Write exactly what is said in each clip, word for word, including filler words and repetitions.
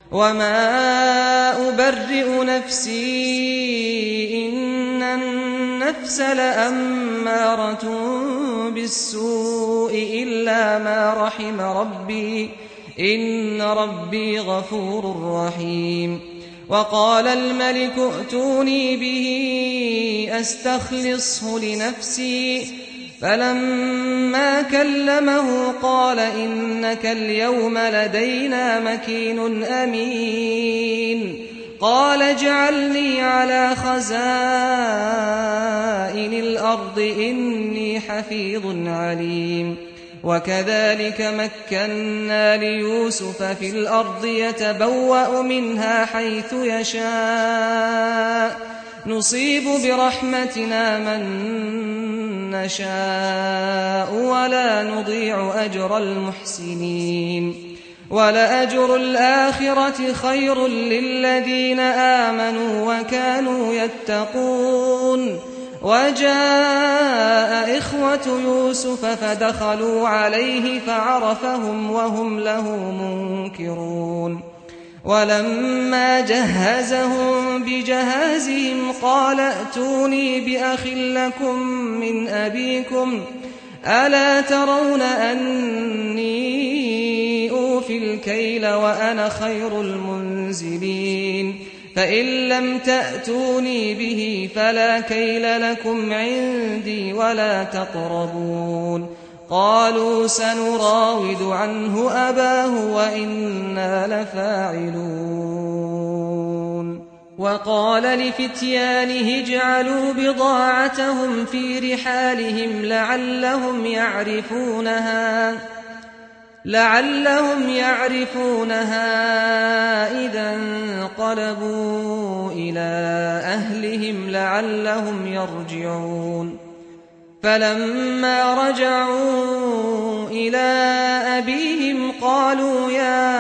وما أبرئ نفسي إن النفس لأمارة بالسوء إلا ما رحم ربي إن ربي غفور رحيم. وقال الملك ائتوني به أستخلصه لنفسي فلما كلمه قال إنك اليوم لدينا مكين أمين. قال اجعلني على خزائن الأرض إني حفيظ عليم. وكذلك مكنا ليوسف في الأرض يتبوأ منها حيث يشاء نصيب برحمتنا من نشاء ولا نضيع أجر المحسنين. ولأجر الآخرة خير للذين آمنوا وكانوا يتقون. وجاء إخوة يوسف فدخلوا عليه فعرفهم وهم له منكرون. ولما جهزهم بجهازهم قال ائتوني بأخ لكم من أبيكم ألا ترون أني أوفي الكيل وأنا خير المنزلين. فإن لم تأتوني به فلا كيل لكم عندي ولا تقربون. قالوا سنراود عنه أباه وإنا لفاعلون. وقال لفتيانه اجعلوا بضاعتهم في رحالهم لعلهم يعرفونها لعلهم يعرفونها إذا انقلبوا إلى أهلهم لعلهم يرجعون. فلما رجعوا إلى أبيهم قالوا يا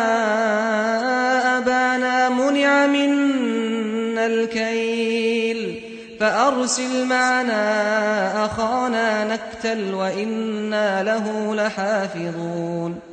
أبانا منع منا الكيل فأرسل معنا أخانا نكتل وإنا له لحافظون.